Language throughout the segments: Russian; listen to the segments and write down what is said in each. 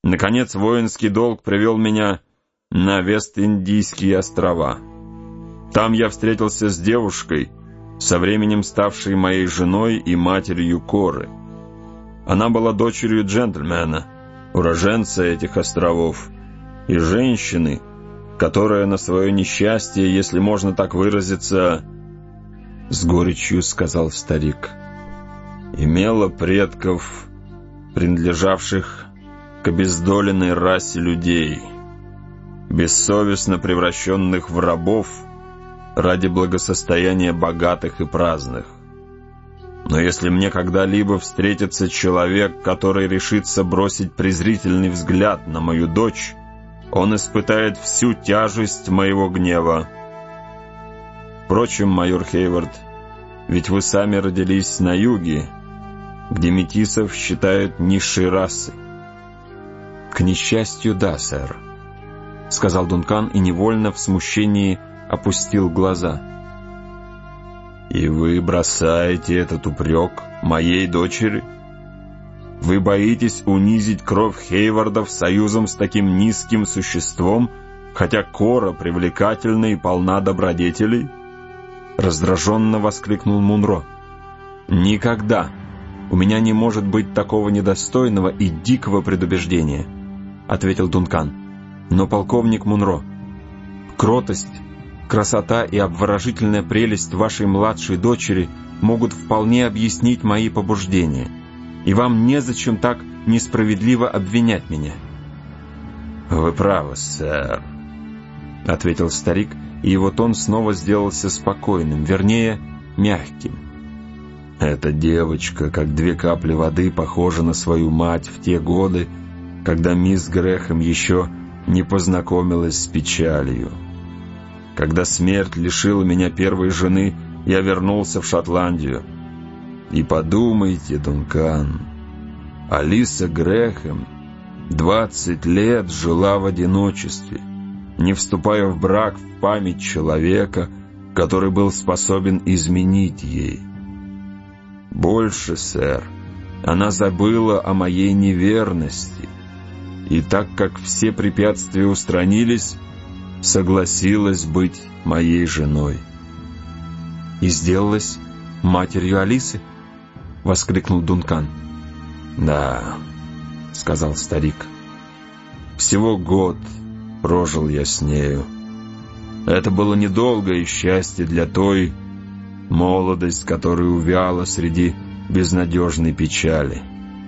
Наконец, воинский долг привел меня на Вест-Индийские острова. Там я встретился с девушкой, со временем ставшей моей женой и матерью Коры. Она была дочерью джентльмена, уроженца этих островов, и женщины, которая на свое несчастье, если можно так выразиться, с горечью сказал старик, имела предков, принадлежавших к обездоленной расе людей, бессовестно превращенных в рабов ради благосостояния богатых и праздных. Но если мне когда-либо встретится человек, который решится бросить презрительный взгляд на мою дочь, он испытает всю тяжесть моего гнева. Впрочем, майор Хейвард, ведь вы сами родились на юге, где метисов считают низшей расой. «К несчастью, да, сэр», — сказал Дункан и невольно в смущении опустил глаза. «И вы бросаете этот упрек моей дочери? Вы боитесь унизить кровь Хейвардов союзом с таким низким существом, хотя Кора привлекательна и полна добродетелей?» Раздраженно воскликнул Мунро. «Никогда у меня не может быть такого недостойного и дикого предубеждения», — ответил Дункан. «Но, полковник Мунро, кротость, красота и обворожительная прелесть вашей младшей дочери могут вполне объяснить мои побуждения, и вам незачем так несправедливо обвинять меня». «Вы правы, сэр», — ответил старик, и его тон снова сделался спокойным, вернее, мягким. «Эта девочка, как две капли воды, похожа на свою мать в те годы, когда мисс Грэхэм еще не познакомилась с печалью. Когда смерть лишила меня первой жены, я вернулся в Шотландию. И подумайте, Дункан, Алиса Грэхэм 20 лет жила в одиночестве, не вступая в брак в память человека, который был способен изменить ей. Больше, сэр, она забыла о моей неверности, и так как все препятствия устранились, согласилась быть моей женой». «И сделалась матерью Алисы?» — воскликнул Дункан. «Да», — сказал старик, — «всего год прожил я с нею. Это было недолгое счастье для той, молодость, которая увяла среди безнадежной печали».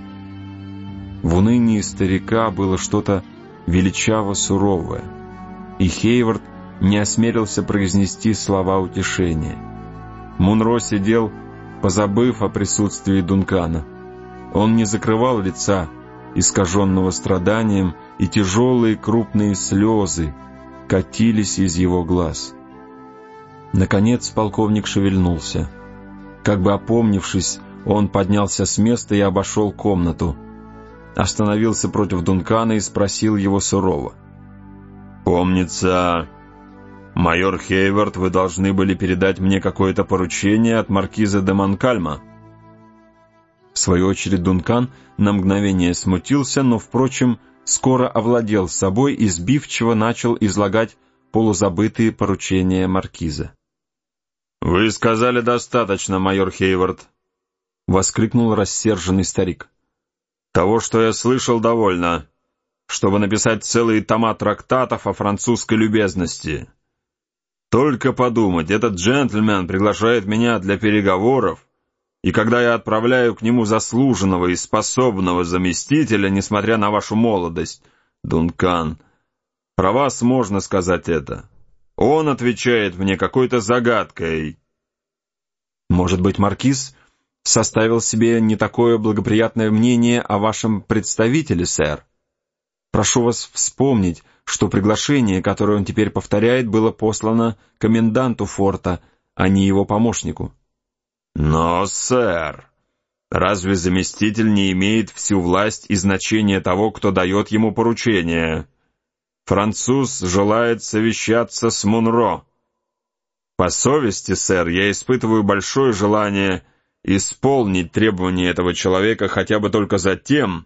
В унынии старика было что-то величаво суровое, и Хейвард не осмелился произнести слова утешения. Мунро сидел, позабыв о присутствии Дункана. Он не закрывал лица, искаженного страданием, и тяжелые крупные слезы катились из его глаз. Наконец полковник шевельнулся. Как бы опомнившись, он поднялся с места и обошел комнату. Остановился против Дункана и спросил его сурово. «Помнится, майор Хейвард, вы должны были передать мне какое-то поручение от маркиза де Монкальма?» В свою очередь Дункан на мгновение смутился, но, впрочем, скоро овладел собой и сбивчиво начал излагать полузабытые поручения маркиза. «Вы сказали достаточно, майор Хейвард», — воскликнул рассерженный старик. «Того, что я слышал, довольно, чтобы написать целые тома трактатов о французской любезности. Только подумать, этот джентльмен приглашает меня для переговоров, и когда я отправляю к нему заслуженного и способного заместителя, несмотря на вашу молодость, Дункан, про вас можно сказать это. Он отвечает мне какой-то загадкой». «Может быть, маркиз составил себе не такое благоприятное мнение о вашем представителе, сэр? Прошу вас вспомнить, что приглашение, которое он теперь повторяет, было послано коменданту форта, а не его помощнику». «Но, сэр, разве заместитель не имеет всю власть и значение того, кто дает ему поручение? Француз желает совещаться с Мунро. По совести, сэр, я испытываю большое желание исполнить требования этого человека хотя бы только за тем,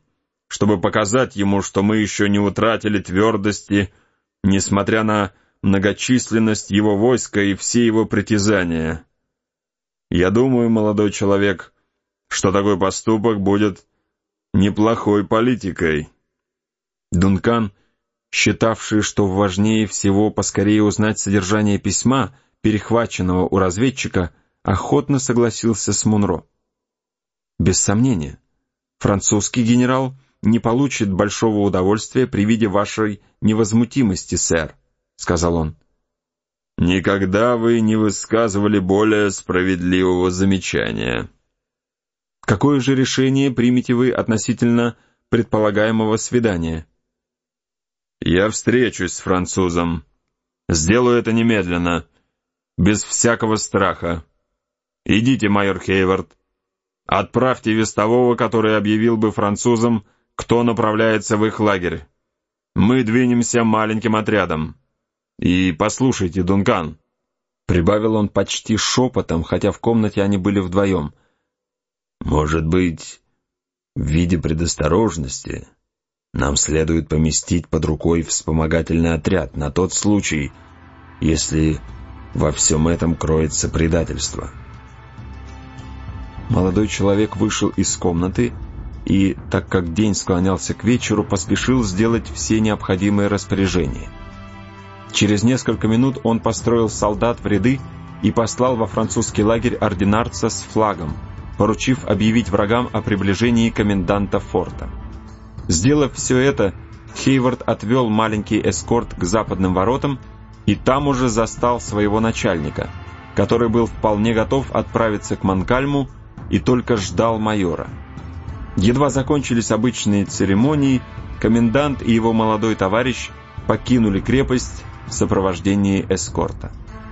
чтобы показать ему, что мы еще не утратили твердости, несмотря на многочисленность его войска и все его притязания. Я думаю, молодой человек, что такой поступок будет неплохой политикой». Дункан, считавший, что важнее всего поскорее узнать содержание письма, перехваченного у разведчика, охотно согласился с Мунро. «Без сомнения, французский генерал не получит большого удовольствия при виде вашей невозмутимости, сэр», — сказал он. «Никогда вы не высказывали более справедливого замечания». «Какое же решение примете вы относительно предполагаемого свидания?» «Я встречусь с французом. Сделаю это немедленно, без всякого страха. Идите, майор Хейвард. Отправьте вестового, который объявил бы французам, кто направляется в их лагерь. Мы двинемся маленьким отрядом. И послушайте, Дункан», — прибавил он почти шепотом, хотя в комнате они были вдвоем, «может быть, в виде предосторожности нам следует поместить под рукой вспомогательный отряд на тот случай, если во всем этом кроется предательство». Молодой человек вышел из комнаты и, так как день склонялся к вечеру, поспешил сделать все необходимые распоряжения. Через несколько минут он построил солдат в ряды и послал во французский лагерь ординарца с флагом, поручив объявить врагам о приближении коменданта форта. Сделав все это, Хейвард отвел маленький эскорт к западным воротам и там уже застал своего начальника, который был вполне готов отправиться к Монкальму и только ждал майора. Едва закончились обычные церемонии, комендант и его молодой товарищ покинули крепость в сопровождении эскорта.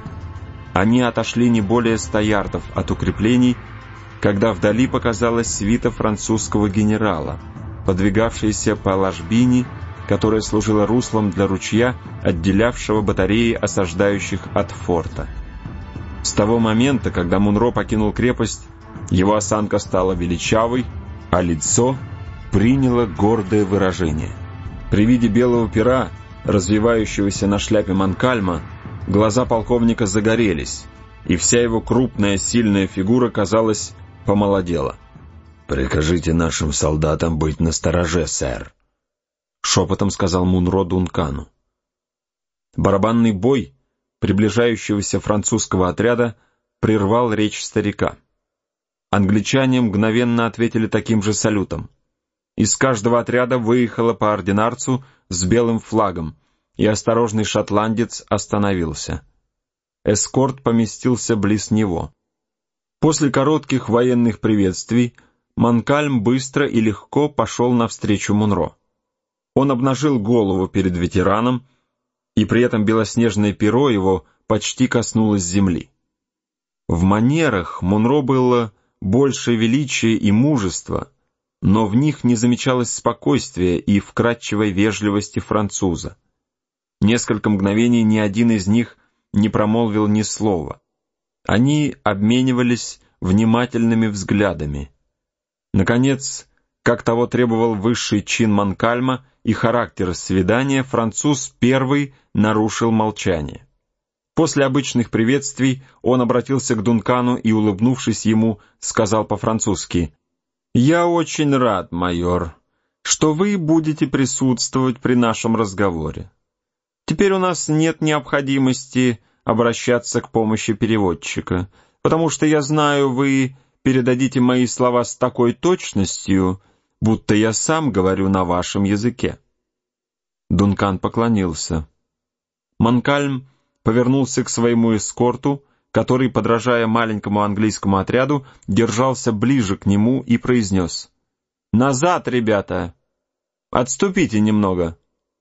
Они отошли не более 100 ярдов от укреплений, когда вдали показалась свита французского генерала, подвигавшаяся по ложбине, которая служила руслом для ручья, отделявшего батареи осаждающих от форта. С того момента, когда Мунро покинул крепость, его осанка стала величавой, а лицо приняло гордое выражение. При виде белого пера, развивающегося на шляпе Монкальма, глаза полковника загорелись, и вся его крупная, сильная фигура, казалось, помолодела. «Прикажите нашим солдатам быть настороже, сэр», — шепотом сказал Мунро Дункану. Барабанный бой приближающегося французского отряда прервал речь старика. Англичане мгновенно ответили таким же салютом. Из каждого отряда выехало по ординарцу с белым флагом, и осторожный шотландец остановился. Эскорт поместился близ него. После коротких военных приветствий Монкальм быстро и легко пошел навстречу Мунро. Он обнажил голову перед ветераном, и при этом белоснежное перо его почти коснулось земли. В манерах Мунро было больше величия и мужества, но в них не замечалось спокойствия и вкрадчивой вежливости француза. Несколько мгновений ни один из них не промолвил ни слова. Они обменивались внимательными взглядами. Наконец, как того требовал высший чин Монкальма и характер свидания, француз первый нарушил молчание. После обычных приветствий он обратился к Дункану и, улыбнувшись ему, сказал по-французски: «Я очень рад, майор, что вы будете присутствовать при нашем разговоре. Теперь у нас нет необходимости обращаться к помощи переводчика, потому что, я знаю, вы передадите мои слова с такой точностью, будто я сам говорю на вашем языке». Дункан поклонился. Монкальм повернулся к своему эскорту, который, подражая маленькому английскому отряду, держался ближе к нему и произнес: «Назад, ребята! Отступите немного!»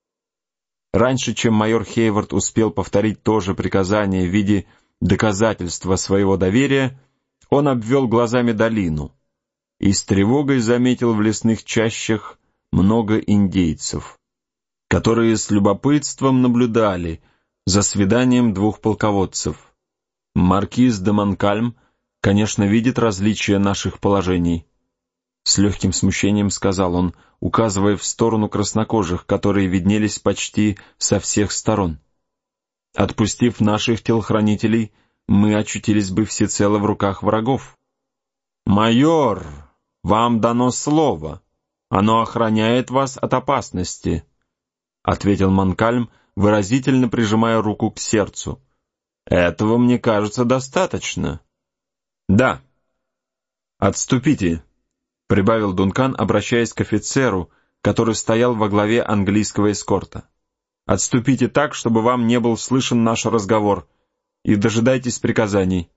Раньше, чем майор Хейвард успел повторить то же приказание в виде доказательства своего доверия, он обвел глазами долину и с тревогой заметил в лесных чащах много индейцев, которые с любопытством наблюдали за свиданием двух полководцев. Маркиз де Монкальм, конечно, видит различия наших положений. С легким смущением сказал он, указывая в сторону краснокожих, которые виднелись почти со всех сторон. «Отпустив наших телохранителей, мы очутились бы всецело в руках врагов». «Майор, вам дано слово. Оно охраняет вас от опасности», — ответил Монкальм, выразительно прижимая руку к сердцу. «Этого, мне кажется, достаточно». «Да. Отступите», — прибавил Дункан, обращаясь к офицеру, который стоял во главе английского эскорта. «Отступите так, чтобы вам не был слышен наш разговор, и дожидайтесь приказаний».